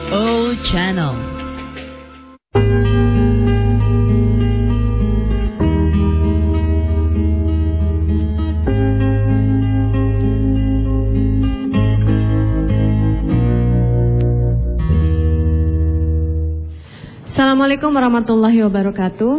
O Channel. Assalamualaikum warahmatullahi wabarakatuh.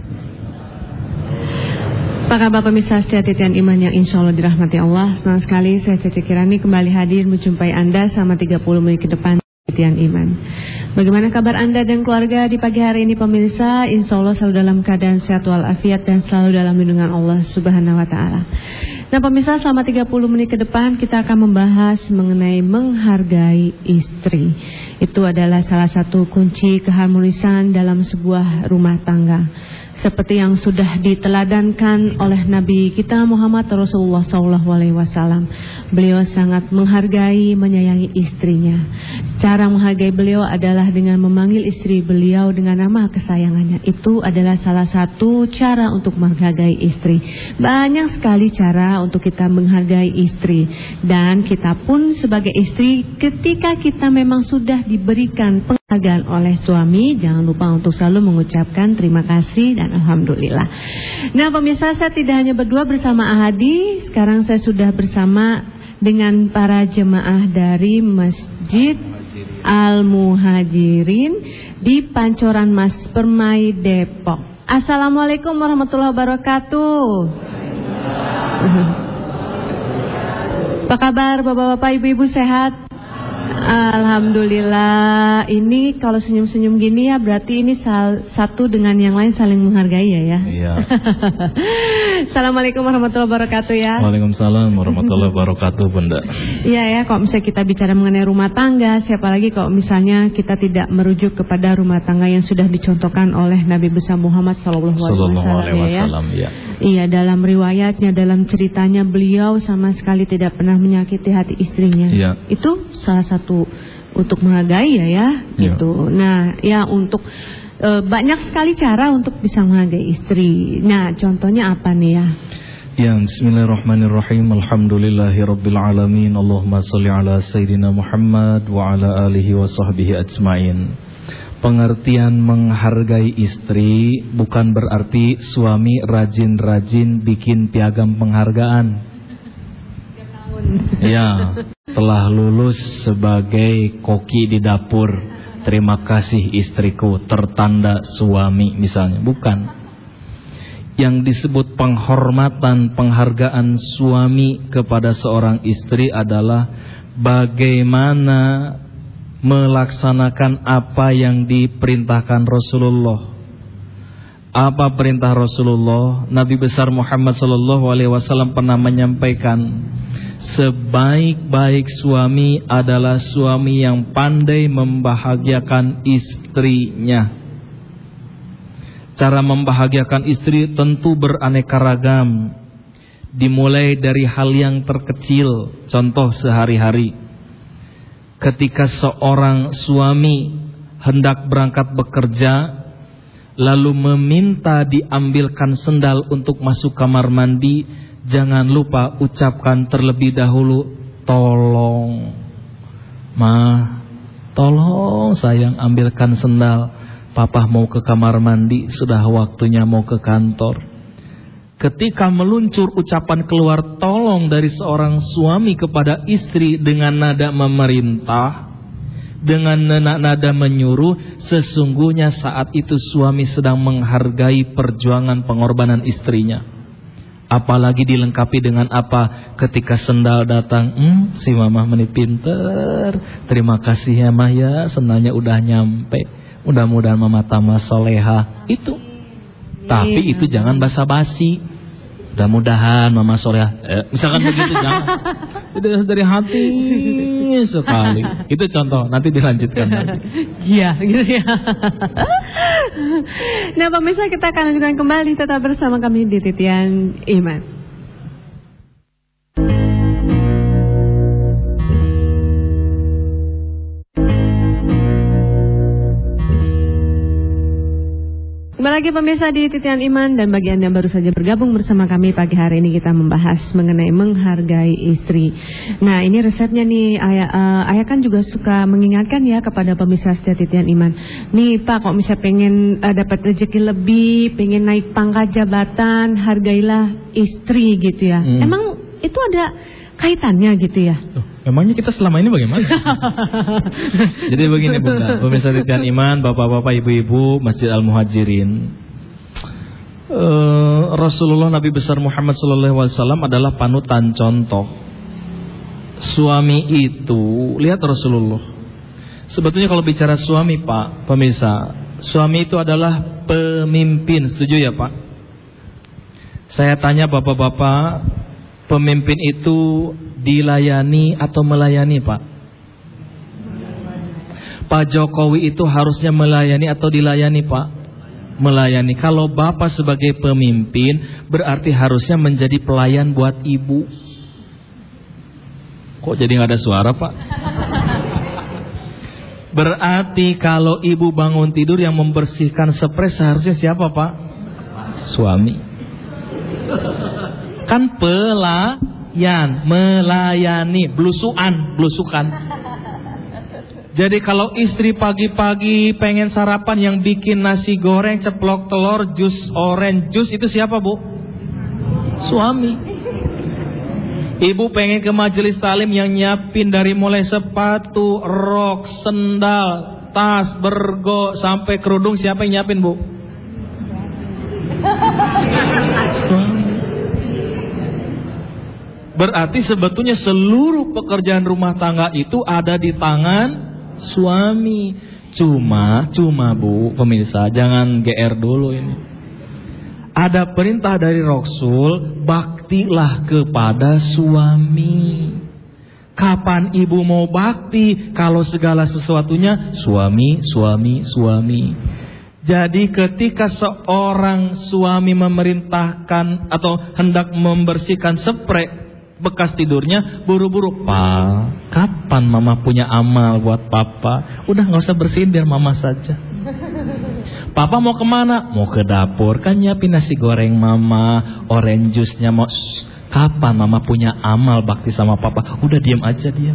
Apa kabar pemirsa setia titian iman yang insya Allah dirahmati Allah. Senang sekali saya Cici Kirani kembali hadir menjumpai Anda selama 30 menit ke depan titian iman. Bagaimana kabar Anda dan keluarga di pagi hari ini pemirsa? Insya Allah selalu dalam keadaan sehat walafiat dan selalu dalam lindungan Allah Subhanahu wa Ta'ala. Nah pemirsa, selama 30 menit ke depan kita akan membahas mengenai menghargai istri. Itu adalah salah satu kunci keharmonisan dalam sebuah rumah tangga. Seperti yang sudah diteladankan oleh Nabi kita Muhammad Rasulullah SAW. Beliau sangat menghargai, menyayangi istrinya. Cara menghargai beliau adalah dengan memanggil istri beliau dengan nama kesayangannya. Itu adalah salah satu cara untuk menghargai istri. Banyak sekali cara untuk kita menghargai istri. Dan kita pun sebagai istri, ketika kita memang sudah diberikan penghargaan oleh suami, jangan lupa untuk selalu mengucapkan terima kasih dan alhamdulillah. Nah pemirsa, saya tidak hanya berdua bersama Ahadi. Sekarang saya sudah bersama dengan para jemaah dari Masjid Al-Muhajirin di Pancoran Mas Permai, Depok. Assalamualaikum warahmatullahi wabarakatuh. Apa kabar bapak-bapak, ibu-ibu, sehat? Alhamdulillah. Ini kalau senyum-senyum gini ya berarti ini satu dengan yang lain saling menghargai ya. Iya. Assalamualaikum warahmatullahi wabarakatuh ya. Waalaikumsalam warahmatullahi wabarakatuh Bunda. Iya ya, kalau misalnya kita bicara mengenai rumah tangga, siapa lagi kalau misalnya kita tidak merujuk kepada rumah tangga yang sudah dicontohkan oleh Nabi besar Muhammad sallallahu alaihi wasallam ya. Iya, dalam riwayatnya, dalam ceritanya beliau sama sekali tidak pernah menyakiti hati istrinya. Iya. Itu salah satu untuk menghargai ya gitu. Nah, ya untuk banyak sekali cara untuk bisa menghargai istri. Nah, contohnya apa nih ya? Ya, bismillahirrahmanirrahim. Alhamdulillahirabbil alamin. Allahumma shalli ala sayidina Muhammad wa ala alihi wa sahbihi ajmain. Pengertian menghargai istri bukan berarti suami rajin-rajin bikin piagam penghargaan. Ya, telah lulus sebagai koki di dapur. Terima kasih istriku, tertanda suami misalnya. Bukan. Yang disebut penghormatan, penghargaan suami kepada seorang istri adalah bagaimana melaksanakan apa yang diperintahkan Rasulullah. Apa perintah Rasulullah? Nabi besar Muhammad SAW pernah menyampaikan, sebaik-baik suami adalah suami yang pandai membahagiakan istrinya. Cara membahagiakan istri tentu beraneka ragam. Dimulai dari hal yang terkecil, contoh sehari-hari. Ketika seorang suami hendak berangkat bekerja, lalu meminta diambilkan sendal untuk masuk kamar mandi, jangan lupa ucapkan terlebih dahulu, tolong, Ma, tolong sayang ambilkan sendal, Papa mau ke kamar mandi, sudah waktunya mau ke kantor. Ketika meluncur ucapan keluar tolong dari seorang suami kepada istri dengan nada memerintah, dengan nada menyuruh, sesungguhnya saat itu suami sedang menghargai perjuangan pengorbanan istrinya. Apalagi dilengkapi dengan apa? Ketika sendal datang, si Mama meni pinter, terima kasih ya Mah ya, sendalnya udah nyampe, mudah-mudahan Mama tambah soleha. Itu. Tapi itu jangan basa-basi. Mudah-mudahan Mama soleha. Misalkan begitu jangan. Itu dari hati sekali. Itu contoh, nanti dilanjutkan nanti. Iya, gitu ya. Nah, pemirsa, kita akan lanjutkan kembali, tetap bersama kami di Titian Iman. Kembali lagi pemirsa di Titian Iman, dan bagi Anda yang baru saja bergabung bersama kami pagi hari ini, kita membahas mengenai menghargai istri. Nah, ini resepnya nih, Ayah kan juga suka mengingatkan ya kepada pemirsa setia Titian Iman. Nih Pak, kok misalnya pengen dapat rezeki lebih, pengen naik pangkat jabatan, hargailah istri gitu ya. Emang itu ada kaitannya gitu ya? Emangnya kita selama ini bagaimana? Jadi begini Bunda, pemirsa Titian Iman, bapak-bapak, ibu-ibu, Masjid Al-Muhajirin. Rasulullah Nabi besar Muhammad SAW adalah panutan contoh. Suami itu, lihat Rasulullah. Sebetulnya kalau bicara suami Pak, pemirsa, suami itu adalah pemimpin, setuju ya Pak? Saya tanya bapak-bapak, pemimpin itu dilayani atau melayani Pak? Pak Jokowi itu harusnya melayani atau dilayani Pak? Melayani. Kalau Bapak sebagai pemimpin berarti harusnya menjadi pelayan buat ibu. Kok jadi gak ada suara Pak? Berarti kalau ibu bangun tidur yang membersihkan spray seharusnya siapa Pak? Suami. Kan pelayan, melayani, blusukan. Jadi kalau istri pagi-pagi pengen sarapan yang bikin nasi goreng, ceplok telur, jus orange jus, itu siapa Bu? Suami. Ibu pengen ke majelis talim yang nyiapin dari mulai sepatu, rok, sendal, tas, bergo, sampai kerudung, siapa yang nyiapin Bu? Suami. Berarti sebetulnya seluruh pekerjaan rumah tangga itu ada di tangan suami. Cuma Bu, pemirsa, jangan GR dulu ini. Ada perintah dari Rasul, baktilah kepada suami. Kapan ibu mau bakti kalau segala sesuatunya suami? Jadi ketika seorang suami memerintahkan atau hendak membersihkan spray bekas tidurnya, buru-buru, Pak, kapan mama punya amal buat papa? Udah gak usah bersihin, biar mama saja. Papa mau kemana? Mau ke dapur, kan nyiapin nasi goreng mama, orange juice-nya mau. Kapan mama punya amal bakti sama papa? Udah diam aja dia.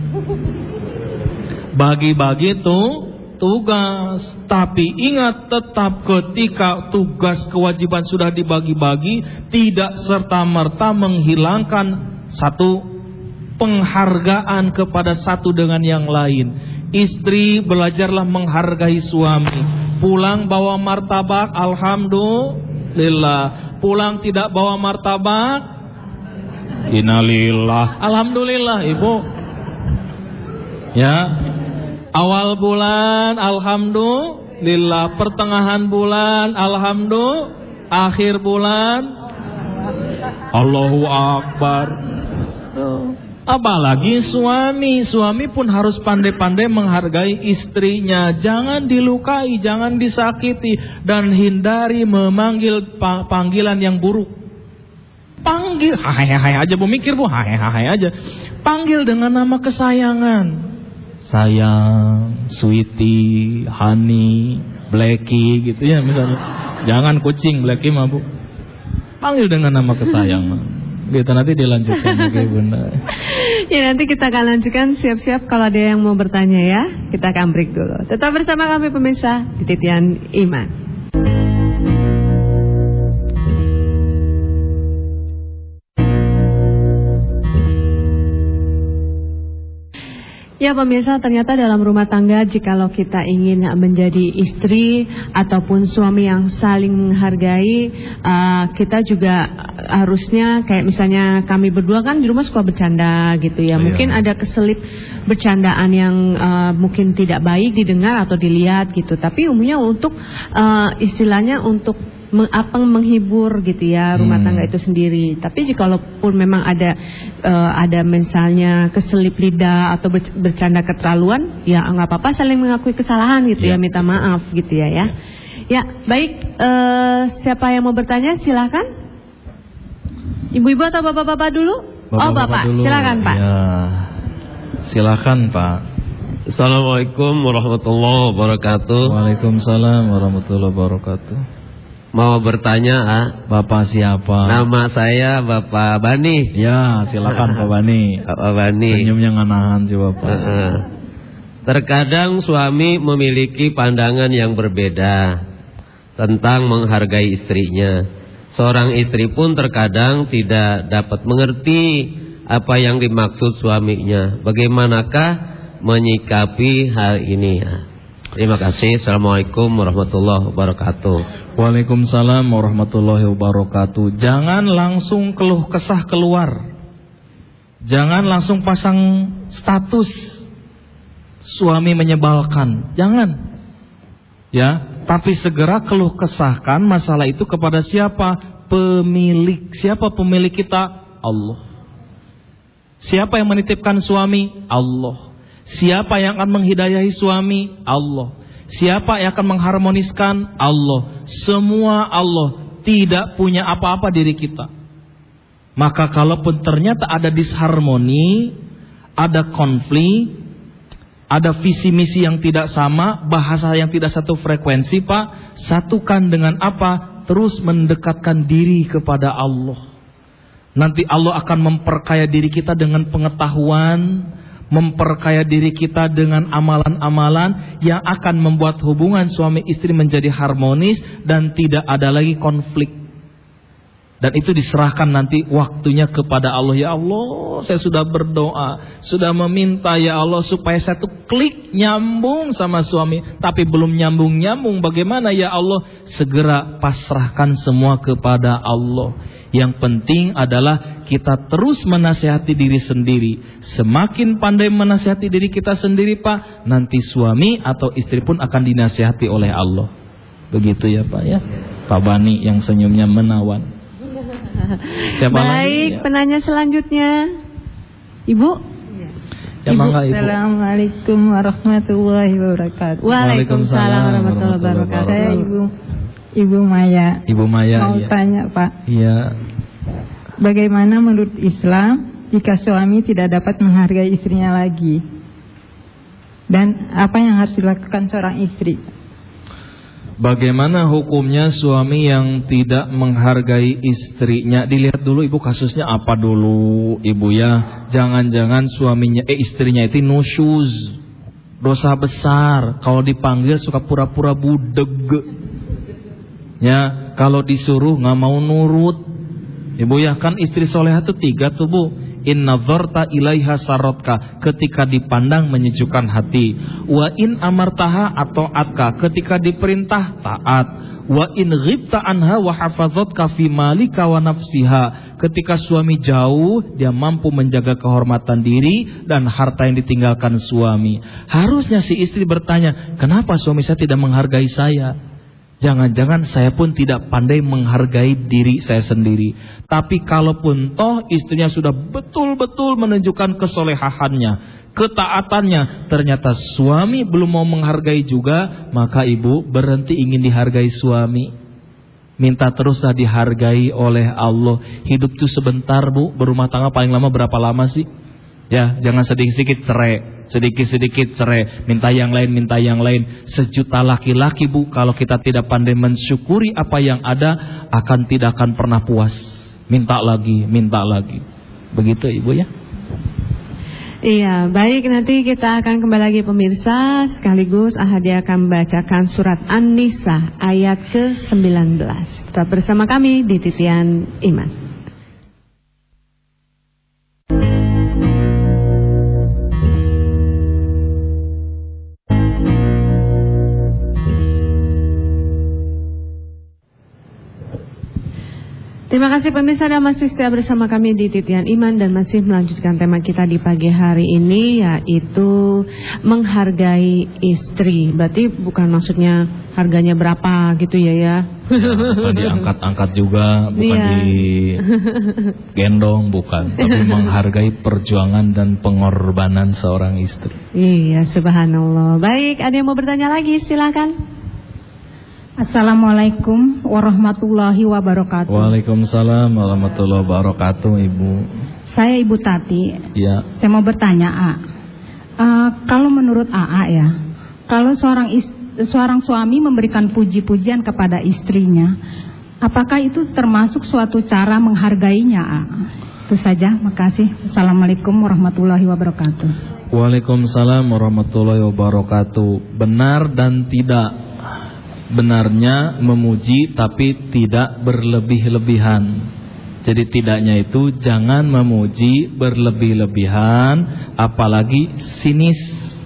Bagi-bagi tuh tugas. Tapi ingat, tetap ketika tugas kewajiban sudah dibagi-bagi, tidak serta-merta menghilangkan satu penghargaan kepada satu dengan yang lain. Istri, belajarlah menghargai suami. Pulang bawa martabak, alhamdulillah. Pulang tidak bawa martabak, innalillah, alhamdulillah Ibu. Ya, awal bulan alhamdulillah, pertengahan bulan alhamdulillah, akhir bulan Allahu Akbar. Apalagi suami pun harus pandai-pandai menghargai istrinya. Jangan dilukai, jangan disakiti, dan hindari memanggil panggilan yang buruk. Panggil hai aja Bu, mikir Bu, hai aja. Panggil dengan nama kesayangan. Sayang, sweetie, honey, Blacky gitu ya misalnya. Jangan kucing, Blacky mah Bu. Panggil dengan nama kesayangan. Gitu, nanti dilanjutkan lagi Bunda. Ya, nanti kita akan lanjutkan, siap-siap kalau ada yang mau bertanya ya. Kita akan break dulu. Tetap bersama kami pemirsa di Titian Iman. Ya pemirsa, ternyata dalam rumah tangga, jikalau kita ingin menjadi istri ataupun suami yang saling menghargai, kita juga harusnya kayak misalnya kami berdua kan di rumah suka bercanda gitu ya. Mungkin ada keselip bercandaan yang mungkin tidak baik didengar atau dilihat gitu. Tapi umumnya untuk istilahnya untuk menghibur gitu ya rumah tangga itu sendiri. Tapi jikalaupun memang ada misalnya keselip lidah atau bercanda keterlaluan, ya nggak apa-apa, saling mengakui kesalahan gitu ya, minta maaf gitu ya. Ya baik, siapa yang mau bertanya silahkan. Ibu-ibu atau bapak-bapak dulu? Bapak dulu. Silakan Pak. Ya, silakan Pak. Assalamualaikum warahmatullahi wabarakatuh. Waalaikumsalam warahmatullahi wabarakatuh. Mau bertanya, Bapak siapa? Nama saya Bapak Bani. Ya, silakan Pak Bani. Bapak Bani. Senyumnya nggak nahan sih Bapak. Terkadang suami memiliki pandangan yang berbeda tentang menghargai istrinya. Seorang istri pun terkadang tidak dapat mengerti apa yang dimaksud suaminya. Bagaimanakah menyikapi hal ini? Terima kasih. Assalamualaikum warahmatullahi wabarakatuh. Waalaikumsalam warahmatullahi wabarakatuh. Jangan langsung keluh kesah keluar. Jangan langsung pasang status suami menyebalkan. Jangan. Ya, tapi segera keluh kesahkan masalah itu kepada siapa? Pemilik. Siapa pemilik kita? Allah. Siapa yang menitipkan suami? Allah. Siapa yang akan menghidayahi suami? Allah. Siapa yang akan mengharmoniskan? Allah. Semua Allah. Tidak punya apa-apa diri kita. Maka kalaupun ternyata ada disharmoni, ada konflik, ada visi misi yang tidak sama, bahasa yang tidak satu frekuensi, Pak, satukan dengan apa? Terus mendekatkan diri kepada Allah. Nanti Allah akan memperkaya diri kita dengan pengetahuan, memperkaya diri kita dengan amalan-amalan yang akan membuat hubungan suami istri menjadi harmonis dan tidak ada lagi konflik. Dan itu diserahkan nanti waktunya kepada Allah. Ya Allah, saya sudah berdoa, sudah meminta ya Allah supaya saya tuh klik nyambung sama suami, tapi belum nyambung-nyambung. Bagaimana ya Allah? Segera pasrahkan semua kepada Allah. Yang penting adalah kita terus menasihati diri sendiri. Semakin pandai menasihati diri kita sendiri, Pak, nanti suami atau istri pun akan dinasihati oleh Allah. Begitu ya Pak ya. Pak Bani yang senyumnya menawan. Siapa baik, lagi? Penanya selanjutnya, Ibu. Ya, Ibu. Assalamualaikum warahmatullahi wabarakatuh. Waalaikumsalam warahmatullahi wabarakatuh. Saya Ibu Maya. Ibu Maya. Mau tanya Pak. Iya. Bagaimana menurut Islam jika suami tidak dapat menghargai istrinya lagi? Dan apa yang harus dilakukan seorang istri? Bagaimana hukumnya suami yang tidak menghargai istrinya? Dilihat dulu Ibu kasusnya apa dulu Ibu ya. Jangan-jangan suaminya istrinya itu nusyuz, dosa besar. Kalau dipanggil suka pura-pura budeg. Ya, kalau disuruh nggak mau nurut. Ibu ya, kan istri solehah itu 3 tuh Bu. In nazarta ilaiha sarotka, ketika dipandang menyejukkan hati. Wa in amartaha atau atka, ketika diperintah taat. Wa in ghibta anha wa hafazatka fi malika wa nafsiha, ketika suami jauh dia mampu menjaga kehormatan diri dan harta yang ditinggalkan suami. Harusnya si istri bertanya, kenapa suami saya tidak menghargai saya? Jangan-jangan saya pun tidak pandai menghargai diri saya sendiri. Tapi kalaupun toh istrinya sudah betul-betul menunjukkan kesolehahannya, ketaatannya, ternyata suami belum mau menghargai juga, maka ibu berhenti ingin dihargai suami. Minta teruslah dihargai oleh Allah. Hidup itu sebentar Bu, berumah tangga paling lama berapa lama sih? Ya, jangan sedikit-sedikit cerai, sedikit-sedikit cerai, minta yang lain, minta yang lain. Sejuta laki-laki Bu, kalau kita tidak pandai mensyukuri apa yang ada, tidak akan pernah puas. Minta lagi, minta lagi. Begitu Ibu ya. Iya, baik, nanti kita akan kembali lagi pemirsa. Sekaligus Ahadi akan membacakan surat An-Nisa ayat ke-19. Tetap bersama kami di Titian Iman. Terima kasih pemirsa dan masih setia bersama kami di Titian Iman dan masih melanjutkan tema kita di pagi hari ini, yaitu menghargai istri. Berarti bukan maksudnya harganya berapa gitu ya. Bukan diangkat-angkat juga, bukan digendong, bukan. Tapi menghargai perjuangan dan pengorbanan seorang istri. Iya, subhanallah. Baik, ada yang mau bertanya lagi? Silakan. Assalamualaikum warahmatullahi wabarakatuh. Waalaikumsalam warahmatullahi wabarakatuh, Ibu. Saya Ibu Tati. Ya. Saya mau bertanya, kalau menurut AA ya, kalau seorang seorang suami memberikan puji-pujian kepada istrinya, apakah itu termasuk suatu cara menghargainya? Itu saja, makasih. Assalamualaikum warahmatullahi wabarakatuh. Waalaikumsalam warahmatullahi wabarakatuh. Benar dan tidak. Benarnya memuji tapi tidak berlebih-lebihan. Jadi tidaknya itu jangan memuji berlebih-lebihan, apalagi sinis.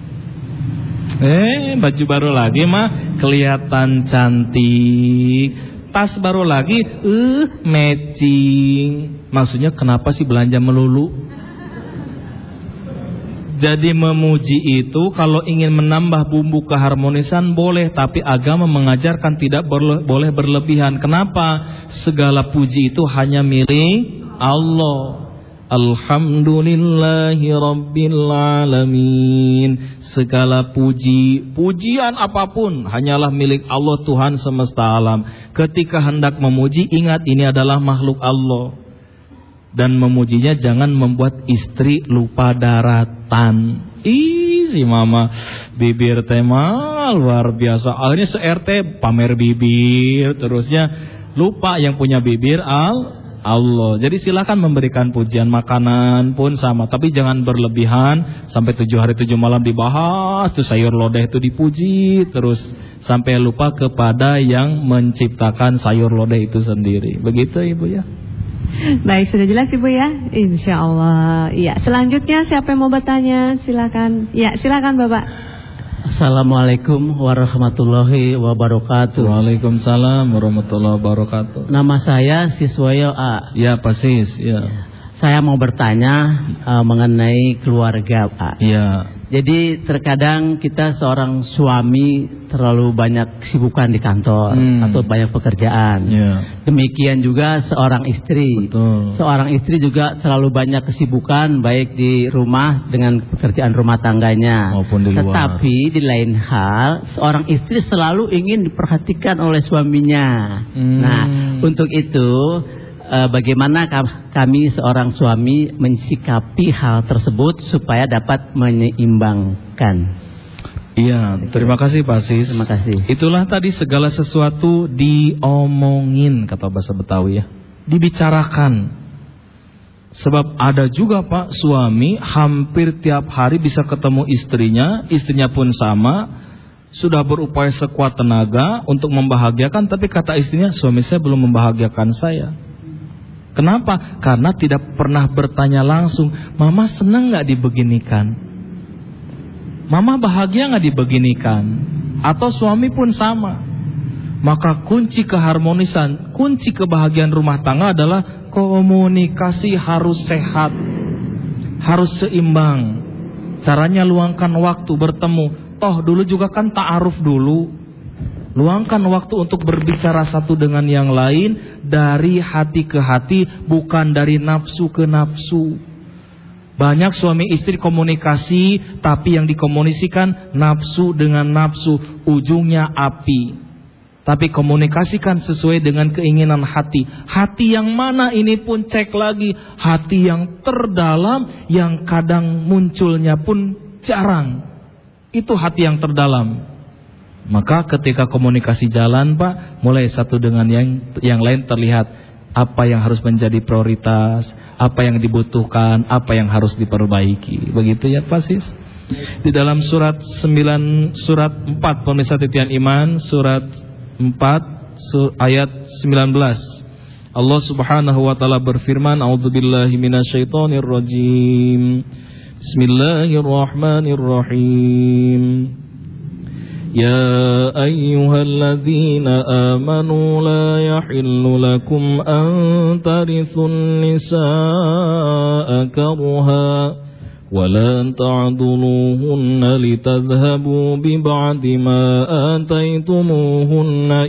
Baju baru lagi mah kelihatan cantik. Tas baru lagi, matching. Maksudnya kenapa sih belanja melulu? Jadi memuji itu kalau ingin menambah bumbu keharmonisan boleh, tapi agama mengajarkan tidak boleh berlebihan. Kenapa? Segala puji itu hanya milik Allah. Alhamdulillahi Rabbil Alamin. Segala pujian apapun hanyalah milik Allah, Tuhan semesta alam. Ketika hendak memuji, ingat ini adalah makhluk Allah. Dan memujinya jangan membuat istri lupa daratan. Si mama bibir tema luar biasa. Akhirnya se-RT pamer bibir, terusnya lupa yang punya bibir Allah. Jadi silakan memberikan pujian, makanan pun sama, tapi jangan berlebihan sampai 7 hari 7 malam dibahas, tuh sayur lodeh itu dipuji terus sampai lupa kepada yang menciptakan sayur lodeh itu sendiri. Begitu Ibu ya. Baik, sudah jelas Ibu ya? Insya Allah. Ya, selanjutnya siapa yang mau bertanya? Silakan. Ya, silakan Bapak. Assalamualaikum warahmatullahi wabarakatuh. Waalaikumsalam warahmatullahi wabarakatuh. Nama saya Siswoyo A. Ya, Pak Sis, ya. Saya mau bertanya mengenai keluarga, Pak. Ya. Jadi terkadang kita seorang suami terlalu banyak kesibukan di kantor atau banyak pekerjaan. Ya. Demikian juga seorang istri. Betul. Seorang istri juga terlalu banyak kesibukan baik di rumah dengan pekerjaan rumah tangganya maupun di luar. Tetapi di lain hal, seorang istri selalu ingin diperhatikan oleh suaminya. Nah, untuk itu bagaimana kami seorang suami mensikapi hal tersebut supaya dapat menyeimbangkan? Iya, terima kasih Pak Sis. Terima kasih. Itulah tadi segala sesuatu diomongin, kata bahasa Betawi ya. Dibicarakan. Sebab ada juga Pak suami hampir tiap hari bisa ketemu istrinya pun sama, sudah berupaya sekuat tenaga untuk membahagiakan, tapi kata istrinya, suami saya belum membahagiakan saya. Kenapa? Karena tidak pernah bertanya langsung, Mama senang gak dibeginikan? Mama bahagia gak dibeginikan? Atau suami pun sama. Maka kunci keharmonisan, kunci kebahagiaan rumah tangga adalah komunikasi harus sehat, harus seimbang. Caranya luangkan waktu bertemu. Toh dulu juga kan ta'aruf dulu. Luangkan waktu untuk berbicara satu dengan yang lain, dari hati ke hati, bukan dari nafsu ke nafsu. Banyak suami istri komunikasi, tapi yang dikomunikasikan nafsu dengan nafsu, ujungnya api. Tapi komunikasikan sesuai dengan keinginan hati. Hati yang mana ini pun cek lagi. Hati yang terdalam, yang kadang munculnya pun jarang. Itu hati yang terdalam. Maka ketika komunikasi jalan Pak, mulai satu dengan yang lain terlihat apa yang harus menjadi prioritas, apa yang dibutuhkan, apa yang harus diperbaiki. Begitu ya Pak Sis. Di dalam surat 4 pemirsa titian iman, surat 4 ayat 19. Allah Subhanahu wa taala berfirman, a'udzubillahi minasyaitonir rajim. Bismillahirrahmanirrahim. يا أيها الذين آمنوا لا يحل لكم أن ترثوا النساء كرها ولا تعضلوهن لتذهبوا ببعض ما آتيتموهن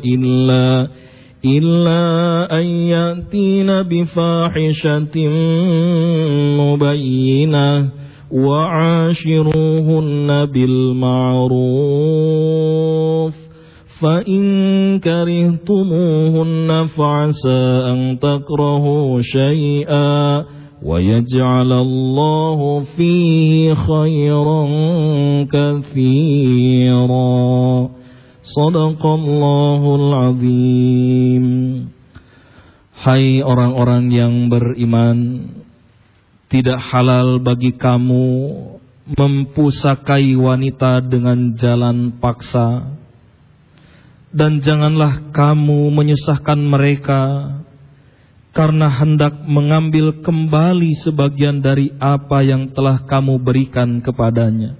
إلا أن يأتين بفاحشة مبينة وعاشروهن بالمعروف فإن كرهتموهن فعسى أن تكرهوا شيئا ويجعل الله فيه خيرا كثيرا. Shadaqallahul azim. Hai orang-orang yang beriman, tidak halal bagi kamu mempusakai wanita dengan jalan paksa, dan janganlah kamu menyusahkan mereka karena hendak mengambil kembali sebagian dari apa yang telah kamu berikan kepadanya,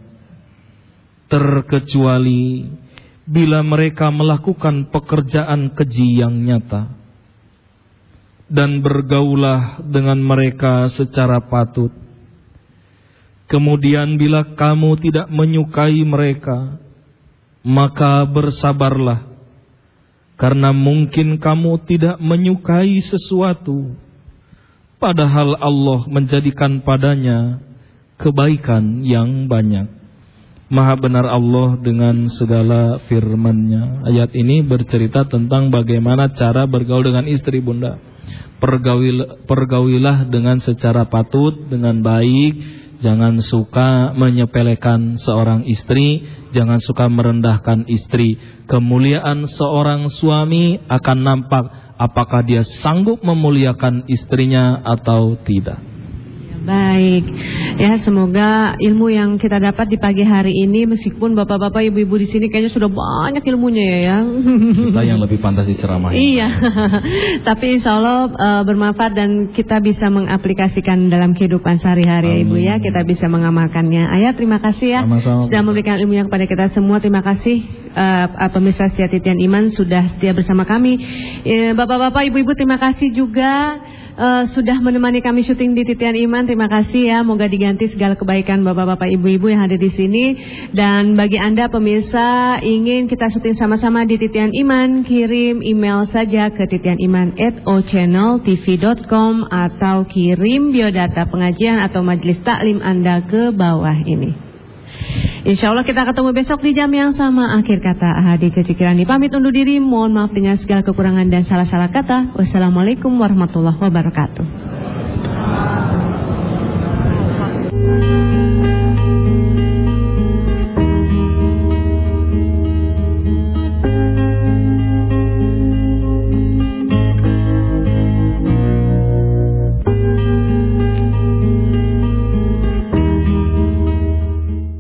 terkecuali bila mereka melakukan pekerjaan keji yang nyata. Dan bergaulah dengan mereka secara patut. Kemudian bila kamu tidak menyukai mereka, maka bersabarlah, karena mungkin kamu tidak menyukai sesuatu, padahal Allah menjadikan padanya kebaikan yang banyak. Maha benar Allah dengan segala firman-Nya. Ayat ini bercerita tentang bagaimana cara bergaul dengan istri, Bunda. Pergaulilah dengan secara patut, dengan baik. Jangan suka menyepelekan seorang istri, jangan suka merendahkan istri. Kemuliaan seorang suami akan nampak apakah dia sanggup memuliakan istrinya atau tidak. Baik, ya semoga ilmu yang kita dapat di pagi hari ini, meskipun bapak-bapak, ibu-ibu di sini kayaknya sudah banyak ilmunya ya. Kita yang lebih pantas diceramahin. Iya, tapi insya Allah bermanfaat dan kita bisa mengaplikasikan dalam kehidupan sehari-hari, Ibu ya. Kita bisa mengamalkannya. Ayah, terima kasih ya. Sama-sama. Sudah memberikan ilmunya kepada kita semua. Terima kasih pemirsa setia Titian Iman sudah setia bersama kami. Bapak-bapak, ibu-ibu, terima kasih juga sudah menemani kami syuting di Titian Iman. Terima kasih ya, moga diganti segala kebaikan bapak-bapak, ibu-ibu yang hadir di sini. Dan bagi Anda pemirsa ingin kita syuting sama-sama di Titian Iman, kirim email saja ke titianiman@ochanneltv.com atau kirim biodata pengajian atau majelis taklim Anda ke bawah ini. Insya Allah kita ketemu besok di jam yang sama. Akhir kata Hadi Cecikirani pamit undur diri. Mohon maaf dengan segala kekurangan dan salah-salah kata. Wassalamualaikum warahmatullahi wabarakatuh.